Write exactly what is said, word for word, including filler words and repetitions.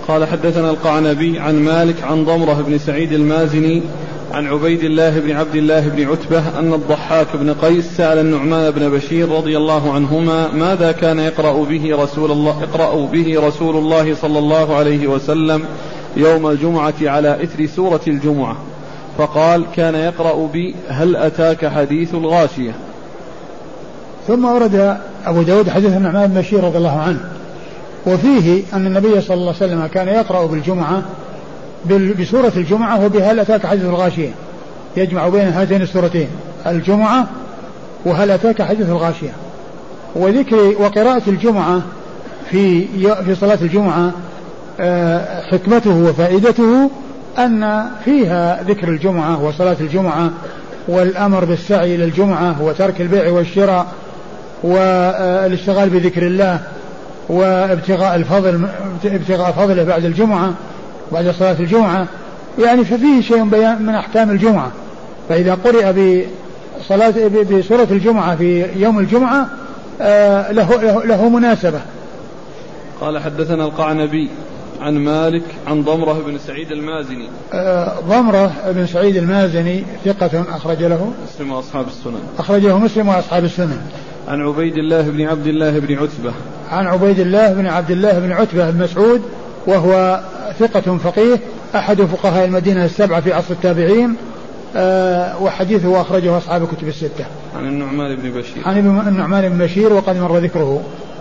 قال حدثنا القعنبي عن مالك عن ضمرة بن سعيد المازني عن عبيد الله بن عبد الله بن عتبة أن الضحاك بن قيس سأل النعمان بن بشير رضي الله عنهما ماذا كان يقرأ به رسول الله, يقرأ به رسول الله صلى الله عليه وسلم يوم الجمعة على إثر سورة الجمعة؟ فقال كان يقرأ بي هل أتاك حديث الغاشية. ثم ورد أبو داود حديث النعمان بن بشير رضي الله عنه وفيه أن النبي صلى الله عليه وسلم كان يقرأ بالجمعة بسورة الجمعة وبهل أتاك حديث الغاشية، يجمع بين هاتين السورتين الجمعة وهل أتاك حديث الغاشية. وذكر وقراءة الجمعة في في صلاة الجمعة حكمته وفائدته أن فيها ذكر الجمعة وصلاة الجمعة والأمر بالسعي إلى الجمعة وترك البيع والشراء والاشتغال بذكر الله وابتغاء الفضل ابتغاء فضله بعد الجمعة بعد صلاة الجمعة، يعني ففيه شيء بيان من أحكام الجمعة. فإذا قرئ بصلاة بسورة الجمعة في يوم الجمعة له, له, له مناسبة. قال حدثنا القعنبي عن مالك عن ضمرة بن سعيد المازني. ضمرة بن سعيد المازني ثقة أخرج له مسلم وأصحاب السنن. أخرجه مسلم وأصحاب السنن. عن عبيد الله بن عبد الله بن عتبة. عن عبيد الله بن عبد الله بن عتبة بن مسعود وهو ثقة فقيه أحد فقهاء المدينة السبعة في عصر التابعين، أه وحديثه أخرجه أصحاب الكتب الستة. عن النعمان بن بشير. عن النعمان بن بشير وقد مر ذكره.